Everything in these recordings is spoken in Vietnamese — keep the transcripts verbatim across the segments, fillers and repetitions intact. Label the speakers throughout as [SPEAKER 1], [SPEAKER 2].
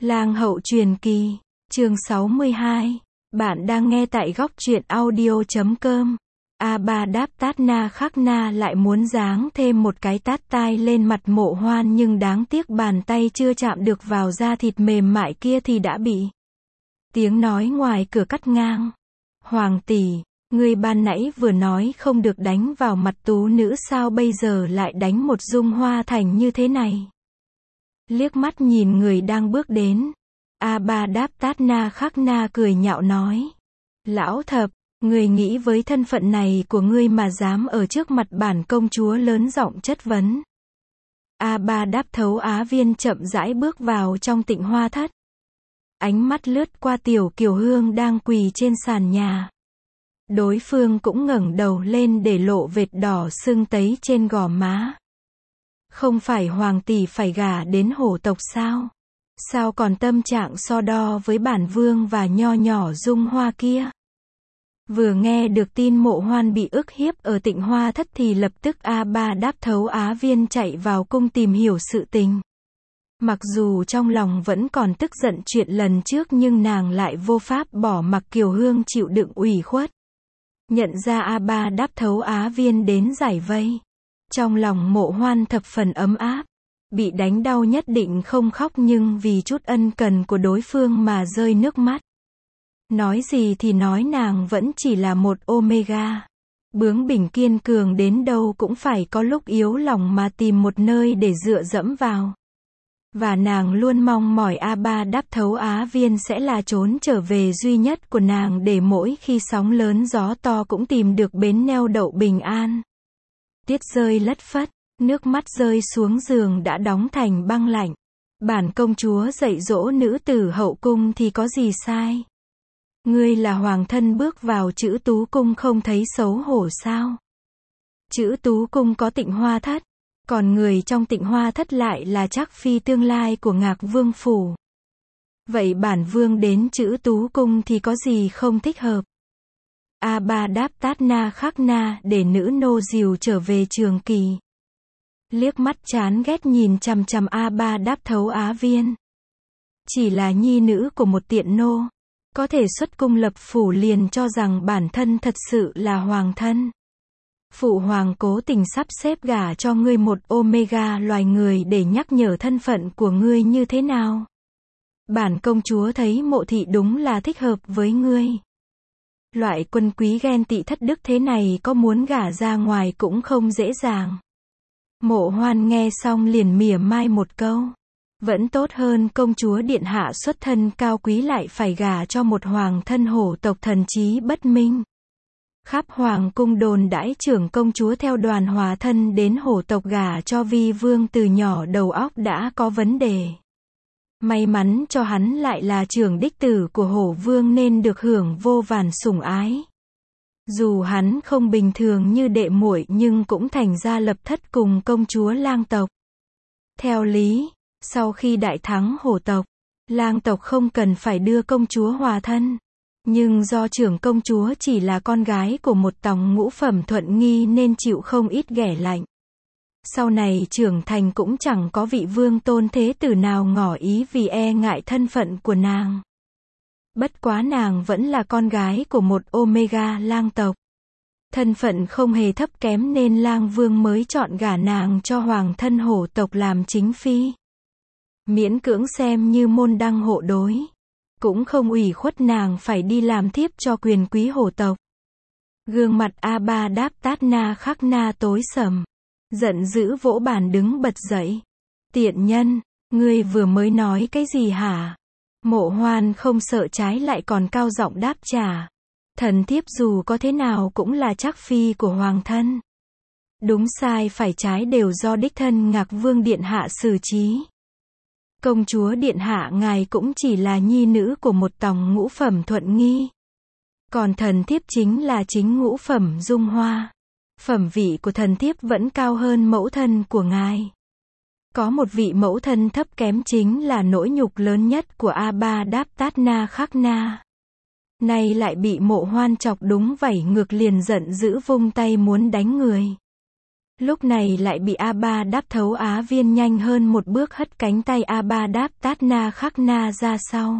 [SPEAKER 1] Lang hậu truyền kỳ, chương sáu mươi hai. Bạn đang nghe tại góc truyện audio chấm com. A Ba đáp tát na khắc na lại muốn giáng thêm một cái tát tai lên mặt Mộ Hoan, nhưng đáng tiếc bàn tay chưa chạm được vào da thịt mềm mại kia thì đã bị tiếng nói ngoài cửa cắt ngang. Hoàng tỷ, ngươi ban nãy vừa nói không được đánh vào mặt tú nữ, sao bây giờ lại đánh một Dung Hoa Thành như thế này? Liếc mắt nhìn người đang bước đến, A Ba đáp tát na khắc na cười nhạo nói: Lão thập, ngươi nghĩ với thân phận này của ngươi mà dám ở trước mặt bản công chúa lớn giọng chất vấn. A Ba đáp thấu Á Viên chậm rãi bước vào trong Tịnh Hoa Thất. Ánh mắt lướt qua Tiểu Kiều Hương đang quỳ trên sàn nhà. Đối phương cũng ngẩng đầu lên để lộ vệt đỏ sưng tấy trên gò má. Không phải hoàng tỷ phải gả đến hổ tộc sao? Sao còn tâm trạng so đo với bản vương và nho nhỏ Dung Hoa kia? Vừa nghe được tin Mộ Hoan bị ức hiếp ở Tịnh Hoa Thất thì lập tức A Ba đáp thấu Á Viên chạy vào cung tìm hiểu sự tình. Mặc dù trong lòng vẫn còn tức giận chuyện lần trước, nhưng nàng lại vô pháp bỏ mặc Kiều Hương chịu đựng ủy khuất. Nhận ra A Ba đáp thấu Á Viên đến giải vây, trong lòng Mộ Hoan thập phần ấm áp. Bị đánh đau nhất định không khóc, nhưng vì chút ân cần của đối phương mà rơi nước mắt. Nói gì thì nói, nàng vẫn chỉ là một Omega. Bướng bỉnh kiên cường đến đâu cũng phải có lúc yếu lòng mà tìm một nơi để dựa dẫm vào. Và nàng luôn mong mỏi A Ba đáp thấu Á Viên sẽ là trốn trở về duy nhất của nàng, để mỗi khi sóng lớn gió to cũng tìm được bến neo đậu bình an. Tiết rơi lất phất, nước mắt rơi xuống giường đã đóng thành băng lạnh. Bản công chúa dạy dỗ nữ tử hậu cung thì có gì sai? Ngươi là hoàng thân bước vào Chữ Tú Cung không thấy xấu hổ sao? Chữ Tú Cung có Tịnh Hoa Thất, còn người trong Tịnh Hoa Thất lại là Trác Phi tương lai của Ngạc Vương phủ. Vậy bản vương đến Chữ Tú Cung thì có gì không thích hợp? A Ba đáp tát na khắc na để nữ nô dìu trở về Trường Kỳ. Liếc mắt chán ghét nhìn chằm chằm A Ba đáp thấu Á Viên. Chỉ là nhi nữ của một tiện nô, có thể xuất cung lập phủ liền cho rằng bản thân thật sự là hoàng thân. Phụ hoàng cố tình sắp xếp gả cho ngươi một Omega loài người để nhắc nhở thân phận của ngươi như thế nào? Bản công chúa thấy Mộ thị đúng là thích hợp với ngươi. Loại quân quý ghen tị thất đức thế này có muốn gả ra ngoài cũng không dễ dàng. Mộ Hoan nghe xong liền mỉa mai một câu. Vẫn tốt hơn công chúa điện hạ xuất thân cao quý lại phải gả cho một hoàng thân hổ tộc thần trí bất minh. Khắp hoàng cung đồn đãi trưởng công chúa theo đoàn hòa thân đến hổ tộc gả cho vi vương, từ nhỏ đầu óc đã có vấn đề. May mắn cho hắn lại là trưởng đích tử của hổ vương nên được hưởng vô vàn sủng ái. Dù hắn không bình thường như đệ muội nhưng cũng thành ra lập thất cùng công chúa lang tộc. Theo lý, sau khi đại thắng hổ tộc, lang tộc không cần phải đưa công chúa hòa thân. Nhưng do trưởng công chúa chỉ là con gái của một tòng ngũ phẩm thuận nghi nên chịu không ít ghẻ lạnh. Sau này trưởng thành cũng chẳng có vị vương tôn thế tử nào ngỏ ý vì e ngại thân phận của nàng. Bất quá nàng vẫn là con gái của một Omega lang tộc. Thân phận không hề thấp kém nên lang vương mới chọn gả nàng cho hoàng thân hổ tộc làm chính phi. Miễn cưỡng xem như môn đăng hộ đối. Cũng không ủy khuất nàng phải đi làm thiếp cho quyền quý hổ tộc. Gương mặt A Ba đáp tát na khắc na tối sầm. Giận dữ vỗ bàn đứng bật dậy. Tiện nhân, ngươi vừa mới nói cái gì hả? Mộ Hoan không sợ trái lại còn cao giọng đáp trả. Thần thiếp dù có thế nào cũng là Trác phi của hoàng thân. Đúng sai phải trái đều do đích thân Ngạc Vương điện hạ xử trí. Công chúa điện hạ ngài cũng chỉ là nhi nữ của một tòng ngũ phẩm thuận nghi. Còn thần thiếp chính là chính ngũ phẩm Dung Hoa. Phẩm vị của thần thiếp vẫn cao hơn mẫu thân của ngài. Có một vị mẫu thân thấp kém chính là nỗi nhục lớn nhất của A Ba đáp tát na khắc na. Nay lại bị Mộ Hoan chọc đúng vảy ngược, liền giận dữ vung tay muốn đánh người. Lúc này lại bị A Ba Đáp Thấu Á Viên nhanh hơn một bước hất cánh tay A Ba Đáp Tát Na Khắc Na ra sau.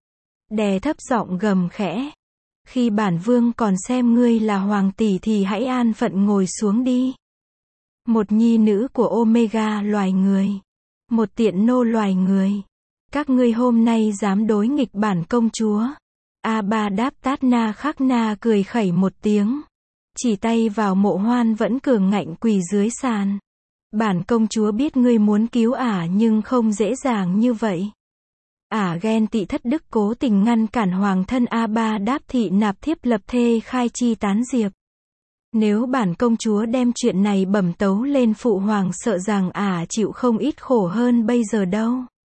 [SPEAKER 1] Đè thấp giọng gầm khẽ. Khi bản vương còn xem ngươi là hoàng tỷ thì hãy an phận ngồi xuống đi. Một nhi nữ của Omega loài người. Một tiện nô loài người. Các ngươi hôm nay dám đối nghịch bản công chúa. A Ba Đáp Tát Na Khắc Na cười khẩy một tiếng. Chỉ tay vào Mộ Hoan vẫn cường ngạnh quỳ dưới sàn. Bản công chúa biết ngươi muốn cứu ả nhưng không dễ dàng như vậy. Ả ghen tị thất đức cố tình ngăn cản hoàng thân A Ba Đáp thị nạp thiếp lập thê khai chi tán diệp. Nếu bản công chúa đem chuyện này bẩm tấu lên phụ hoàng sợ rằng ả chịu không ít khổ hơn bây giờ đâu.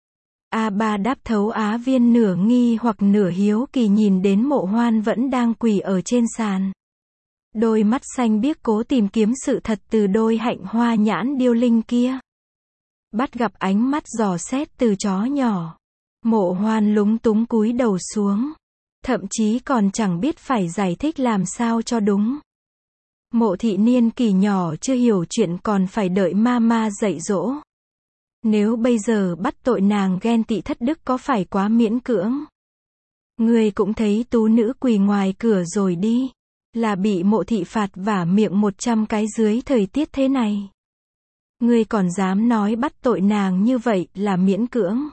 [SPEAKER 1] A Ba Đáp Thấu Á Viên nửa nghi hoặc nửa hiếu kỳ nhìn đến Mộ Hoan vẫn đang quỳ ở trên sàn. Đôi mắt xanh biếc cố tìm kiếm sự thật từ đôi hạnh hoa nhãn điêu linh kia. Bắt gặp ánh mắt dò xét từ chó nhỏ. Mộ Hoan lúng túng cúi đầu xuống. Thậm chí còn chẳng biết phải giải thích làm sao cho đúng. Mộ thị niên kỳ nhỏ chưa hiểu chuyện còn phải đợi mama dạy dỗ. Nếu bây giờ bắt tội nàng ghen tị thất đức có phải quá miễn cưỡng. Ngươi cũng thấy tú nữ quỳ ngoài cửa rồi đi. Là bị mộ thị phạt vả miệng một trăm cái dưới thời tiết thế này. Ngươi còn dám nói bắt tội nàng như vậy là miễn cưỡng.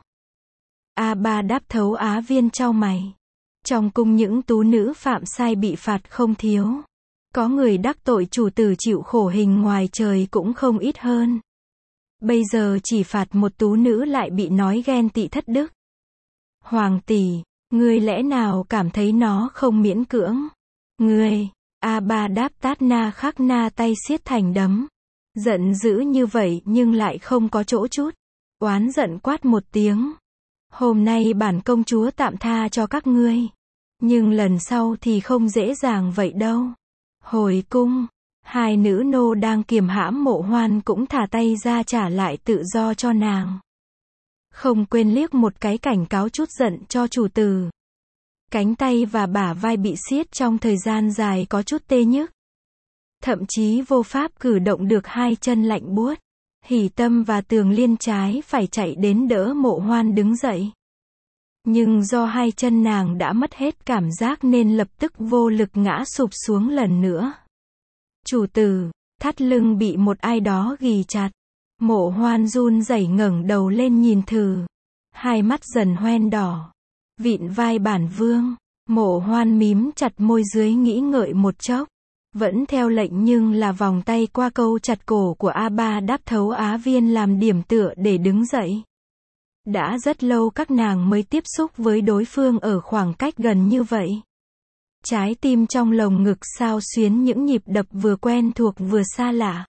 [SPEAKER 1] A Ba Đáp Thấu Á Viên chau mày. Trong cung những tú nữ phạm sai bị phạt không thiếu. Có người đắc tội chủ tử chịu khổ hình ngoài trời cũng không ít hơn. Bây giờ chỉ phạt một tú nữ lại bị nói ghen tị thất đức. Hoàng tỷ, ngươi lẽ nào cảm thấy nó không miễn cưỡng? Ngươi, A Ba Đáp Tát Na Khắc Na tay siết thành đấm. Giận dữ như vậy nhưng lại không có chỗ chút. Oán giận quát một tiếng. Hôm nay bản công chúa tạm tha cho các ngươi. Nhưng lần sau thì không dễ dàng vậy đâu. Hồi cung, hai nữ nô đang kiềm hãm Mộ Hoan cũng thả tay ra trả lại tự do cho nàng. Không quên liếc một cái cảnh cáo chút giận cho chủ tử. Cánh tay và bả vai bị siết trong thời gian dài có chút tê nhức. Thậm chí vô pháp cử động được hai chân lạnh buốt. Hỉ Tâm và Tường Liên trái phải chạy đến đỡ Mộ Hoan đứng dậy. Nhưng do hai chân nàng đã mất hết cảm giác nên lập tức vô lực ngã sụp xuống lần nữa. Chủ tử, thắt lưng bị một ai đó ghì chặt. Mộ Hoan run rẩy ngẩng đầu lên nhìn thử. Hai mắt dần hoen đỏ. Vịn vai bản vương. Mộ Hoan mím chặt môi dưới nghĩ ngợi một chốc. Vẫn theo lệnh nhưng là vòng tay qua câu chặt cổ của A Ba Đáp Thấu Á Viên làm điểm tựa để đứng dậy. Đã rất lâu các nàng mới tiếp xúc với đối phương ở khoảng cách gần như vậy. Trái tim trong lồng ngực xao xuyến những nhịp đập vừa quen thuộc vừa xa lạ.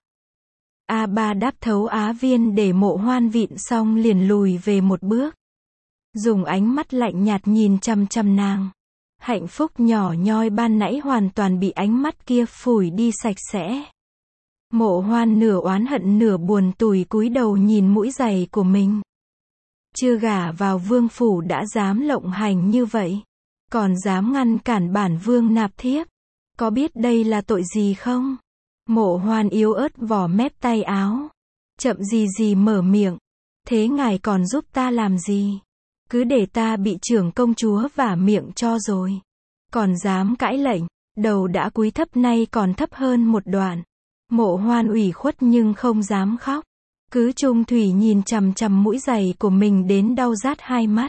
[SPEAKER 1] A Ba Đáp Thấu Á Viên để Mộ Hoan vịn xong liền lùi về một bước. Dùng ánh mắt lạnh nhạt nhìn chằm chằm nàng. Hạnh phúc nhỏ nhoi ban nãy hoàn toàn bị ánh mắt kia phủi đi sạch sẽ. Mộ Hoan nửa oán hận nửa buồn tủi cúi đầu nhìn mũi giày của mình. Chưa gả vào vương phủ đã dám lộng hành như vậy. Còn dám ngăn cản bản vương nạp thiếp. Có biết đây là tội gì không? Mộ Hoan yếu ớt vò mép tay áo. Chậm gì gì mở miệng. Thế ngài còn giúp ta làm gì? Cứ để ta bị trưởng công chúa vả miệng cho rồi. Còn dám cãi lệnh. Đầu đã cúi thấp nay còn thấp hơn một đoạn. Mộ Hoan ủy khuất nhưng không dám khóc. Cứ trung thủy nhìn chằm chằm mũi giày của mình đến đau rát hai mắt.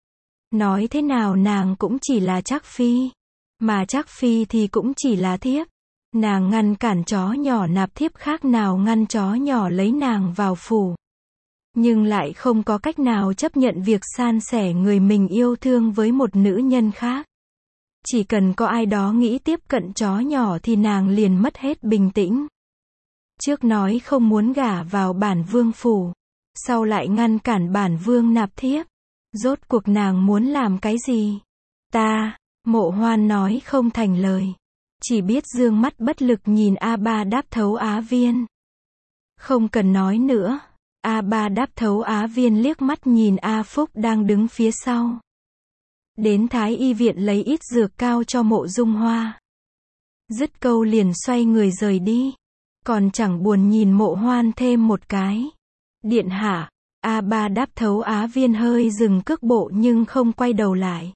[SPEAKER 1] Nói thế nào nàng cũng chỉ là Trác Phi. Mà Trác Phi thì cũng chỉ là thiếp. Nàng ngăn cản chó nhỏ nạp thiếp khác nào ngăn chó nhỏ lấy nàng vào phủ. Nhưng lại không có cách nào chấp nhận việc san sẻ người mình yêu thương với một nữ nhân khác. Chỉ cần có ai đó nghĩ tiếp cận chó nhỏ thì nàng liền mất hết bình tĩnh. Trước nói không muốn gả vào bản vương phủ. Sau lại ngăn cản bản vương nạp thiếp. Rốt cuộc nàng muốn làm cái gì? Ta, Mộ Hoan nói không thành lời. Chỉ biết dương mắt bất lực nhìn A Ba Đáp Thấu Á Viên. Không cần nói nữa. A Ba Đáp Thấu Á Viên liếc mắt nhìn A Phúc đang đứng phía sau. Đến Thái Y viện lấy ít dược cao cho Mộ Dung Hoa. Dứt câu liền xoay người rời đi. còn chẳng buồn nhìn Mộ Hoan thêm một cái. Điện hạ, A Ba đáp. Thấu Á Viên hơi dừng cước bộ nhưng không quay đầu lại.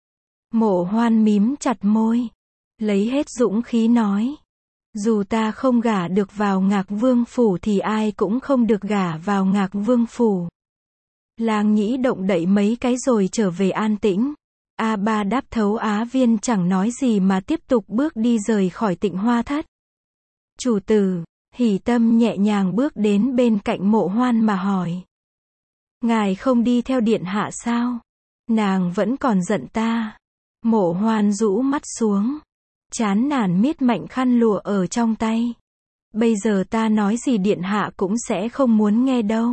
[SPEAKER 1] Mộ Hoan mím chặt môi, lấy hết dũng khí nói. Dù ta không gả được vào Ngạc Vương phủ thì ai cũng không được gả vào Ngạc Vương phủ. Lang Nhĩ động đậy mấy cái rồi trở về an tĩnh. A Ba đáp. Thấu Á Viên chẳng nói gì mà tiếp tục bước đi rời khỏi Tịnh Hoa Thất. Chủ tử, Hỉ Tâm nhẹ nhàng bước đến bên cạnh Mộ Hoan mà hỏi. Ngài không đi theo điện hạ sao? Nàng vẫn còn giận ta. Mộ Hoan rũ mắt xuống, chán nản miết mạnh khăn lụa ở trong tay. Bây giờ ta nói gì điện hạ cũng sẽ không muốn nghe đâu.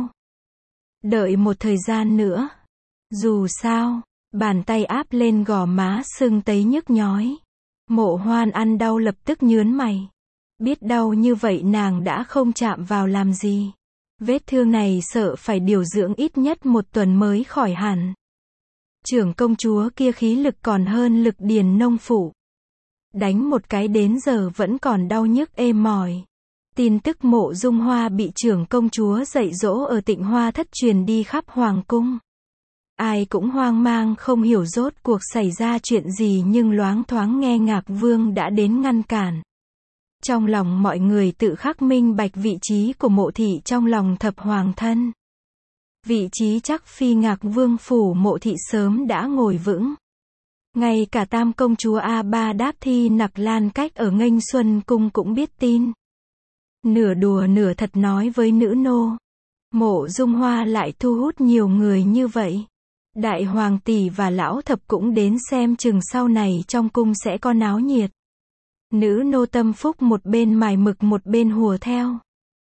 [SPEAKER 1] Đợi một thời gian nữa. Dù sao, bàn tay áp lên gò má sưng tấy nhức nhói. Mộ Hoan ăn đau lập tức nhớn mày. Biết đau như vậy nàng đã không chạm vào làm gì. Vết thương này sợ phải điều dưỡng ít nhất một tuần mới khỏi hẳn. Trưởng công chúa kia khí lực còn hơn Lực Điền nông phủ. Đánh một cái đến giờ vẫn còn đau nhức êm mỏi. Tin tức Mộ Dung Hoa bị trưởng công chúa dạy dỗ ở Tịnh Hoa Thất truyền đi khắp hoàng cung. Ai cũng hoang mang không hiểu rốt cuộc xảy ra chuyện gì, nhưng loáng thoáng nghe Ngạc Vương đã đến ngăn cản. Trong lòng mọi người tự khắc minh bạch vị trí của Mộ thị trong lòng thập hoàng thân. Vị trí chắc phi Ngạc Vương phủ Mộ thị sớm đã ngồi vững. Ngay cả tam công chúa A Ba đáp Thi Nặc Lan Cách ở Nghênh Xuân cung cũng biết tin. Nửa đùa nửa thật nói với nữ nô. Mộ Dung Hoa lại thu hút nhiều người như vậy. Đại hoàng tỷ và lão thập cũng đến xem chừng sau này trong cung sẽ có náo nhiệt. Nữ nô tâm phúc một bên mài mực một bên hùa theo.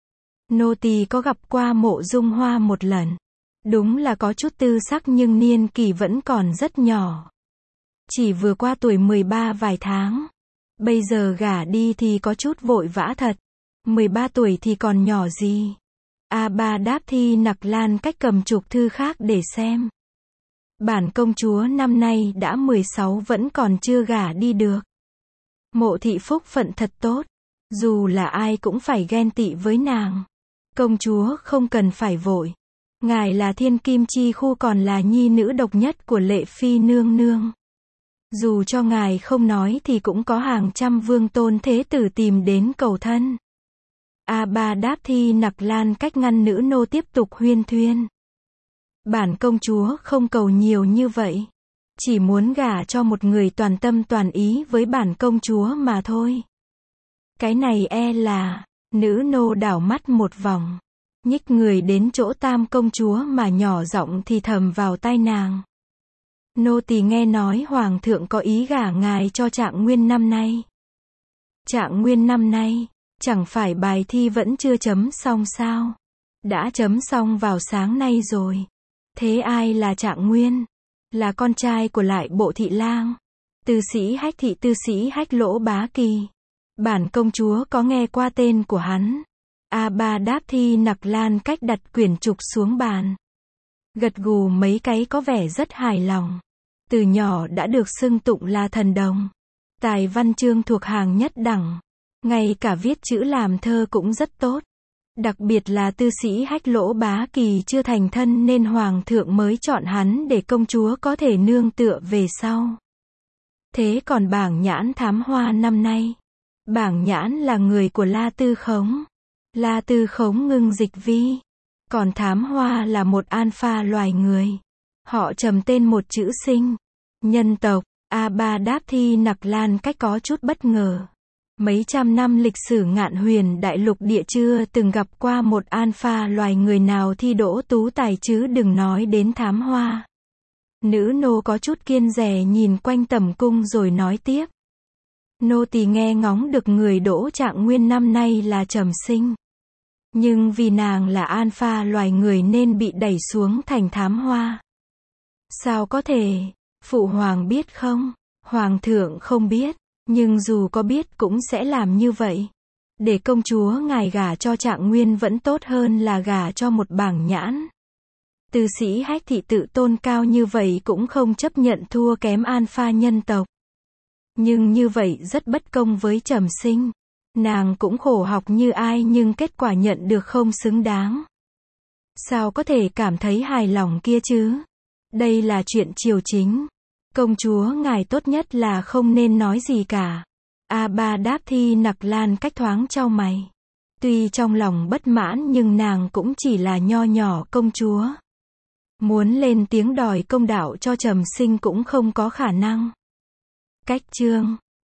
[SPEAKER 1] Nô tỳ có gặp qua Mộ Dung Hoa một lần. Đúng là có chút tư sắc nhưng niên kỷ vẫn còn rất nhỏ. Chỉ vừa qua tuổi mười ba vài tháng. Bây giờ gả đi thì có chút vội vã thật. mười ba tuổi thì còn nhỏ gì. A Ba đáp. Thi Nặc Lan Cách cầm chục thư khác để xem. Bản công chúa năm nay đã mười sáu vẫn còn chưa gả đi được. Mộ thị phúc phận thật tốt. Dù là ai cũng phải ghen tị với nàng. Công chúa không cần phải vội. Ngài là thiên kim chi khu còn là nhi nữ độc nhất của Lệ Phi nương nương. Dù cho ngài không nói thì cũng có hàng trăm vương tôn thế tử tìm đến cầu thân. A Ba đáp. Thi Nặc Lan Cách ngăn nữ nô tiếp tục huyên thuyên. Bản công chúa không cầu nhiều như vậy. Chỉ muốn gả cho một người toàn tâm toàn ý với bản công chúa mà thôi. Cái này e là, nữ nô đảo mắt một vòng. Nhích người đến chỗ tam công chúa mà nhỏ giọng thì thầm vào tai nàng. Nô tỳ nghe nói hoàng thượng có ý gả ngài cho Trạng Nguyên năm nay. Trạng Nguyên năm nay, chẳng phải bài thi vẫn chưa chấm xong sao? Đã chấm xong vào sáng nay rồi. Thế ai là Trạng Nguyên? Là con trai của Lại Bộ thị lang. Tư sĩ Hách thị tư sĩ Hách Lỗ Bá Kỳ. Bản công chúa có nghe qua tên của hắn. A Ba đáp. Thi Nặc Lan Cách đặt quyển trục xuống bàn. Gật gù mấy cái có vẻ rất hài lòng. Từ nhỏ đã được xưng tụng là thần đồng. Tài văn chương thuộc hàng nhất đẳng. Ngay cả viết chữ làm thơ cũng rất tốt. Đặc biệt là tư sĩ Hách Lỗ Bá Kỳ chưa thành thân nên hoàng thượng mới chọn hắn để công chúa có thể nương tựa về sau. Thế còn Bảng Nhãn Thám Hoa năm nay. Bảng Nhãn là người của La Tư Khống. La Tư Khống ngưng dịch vi. Còn Thám Hoa là một alpha loài người. Họ trầm tên một chữ sinh. Nhân tộc. A Ba đáp. Thi Nặc Lan Cách có chút bất ngờ. Mấy trăm năm lịch sử Ngạn Huyền đại lục địa chưa từng gặp qua một alpha loài người nào thi đỗ tú tài chứ đừng nói đến Thám Hoa. Nữ nô có chút kiêng dè nhìn quanh tầm cung rồi nói tiếp. Nô tỳ nghe ngóng được người đỗ Trạng Nguyên năm nay là Trầm Sinh. Nhưng vì nàng là alpha loài người nên bị đẩy xuống thành Thám Hoa. Sao có thể? Phụ hoàng biết không? Hoàng thượng không biết. Nhưng dù có biết cũng sẽ làm như vậy. Để công chúa ngài gả cho Trạng Nguyên vẫn tốt hơn là gả cho một Bảng Nhãn. Tư sĩ Hách thị tự tôn cao như vậy cũng không chấp nhận thua kém alpha nhân tộc. Nhưng như vậy rất bất công với Trầm Sinh. Nàng cũng khổ học như ai nhưng kết quả nhận được không xứng đáng. Sao có thể cảm thấy hài lòng kia chứ? Đây là chuyện triều chính. Công chúa ngài tốt nhất là không nên nói gì cả. A Ba đáp. Thi Nặc Lan cách thoáng chau mày. Tuy trong lòng bất mãn nhưng nàng cũng chỉ là nho nhỏ công chúa. Muốn lên tiếng đòi công đạo cho Trầm Sinh cũng không có khả năng. Cách chương